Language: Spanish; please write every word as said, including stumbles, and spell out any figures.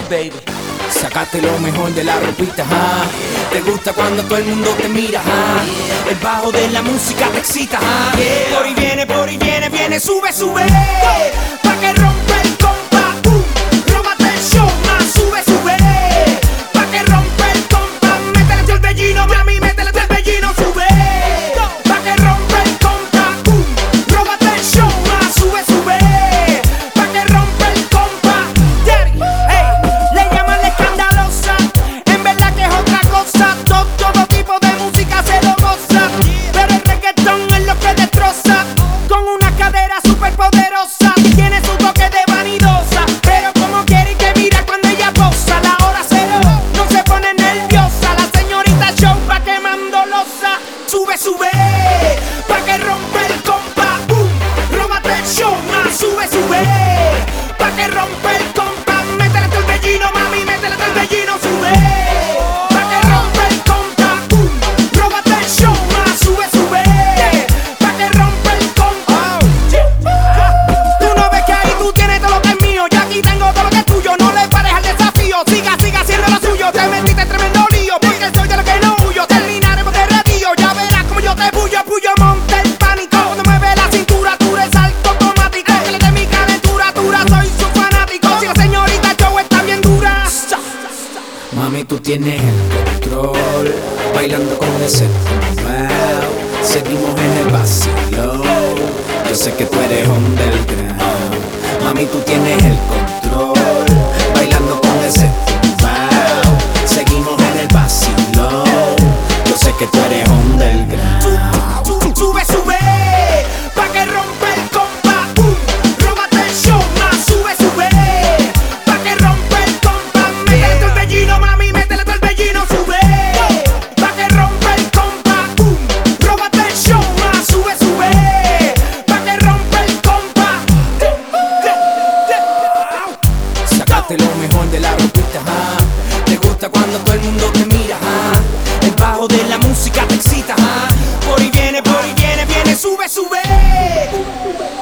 baby. Sacaste lo mejor de la ropita, ah. Te gusta cuando todo el mundo te mira, ah. El bajo de la música te excita, ah. Por ahí viene, por ahí viene, viene, sube, sube. Pa' que rompa el compa, boom. Róbate el show, más sube, sube. Pa' que rompa el compa, métele el torbellino, mami, métele el torbellino, sube. Pa' que rompa el compa, boom. Róbate el show, más sube, sube. Pa' que rompa el compa, daddy, hey. Le llaman la escandalosa, en verdad que es otra cosa. Todo, todo tipo de música se lo goza, pero el reggaetón es lo que destroza. Con una cadera super poderosa, tiene su toque de vanidosa, pero como quiere que mira cuando ella posa. La hora cero no se pone nerviosa, la señorita show va quemando losa. Sube, sube, pa' que rompa el compa, boom. Róbate el show, más sube, sube. Pa' que rompa el compa, métele el torbellino, mami, métele el torbellino, sube. Pa' que rompa el compa, boom. Róbate el show, más sube, sube. Pa' que rompa el compa. Tú no ves que ahí tú tienes todo lo que es mío, yo aquí tengo todo lo que es tuyo. No le pares al desafío, siga, siga haciendo lo suyo. Te metiste en tremendo lío, porque soy de lo que no huyo. Terminaremos de ratillo, ya verás como yo te bullo, bullo, monte el pánico. Cuando mueve la cintura, tú eres salto automático. Que le dé mi calentura, dura, soy su fanático. Si la señorita show está bien dura. Mami, tú tienes el control, bailando con ese wow. Seguimos en el vacío, yo sé que tú eres underground. Mami, tú tienes el control, bailando con ese wow. Seguimos en el vacío, yo sé que tú eres underground. Sube, sube, pa' que rompa el compa, boom. Róbate el show, más sube, sube. Pa' que rompa el compa, métele el torbellino, mami, métele el torbellino, sube. Pa' que rompa el compa, boom. Róbate el show, más sube, sube. Pa' que rompa el compa. Sacaste lo mejor de la ropita, ah. Te gusta cuando todo el mundo te mira, ah. El bajo de la música te excita, ah. Por ahí viene, por ahí viene, viene, sube, sube.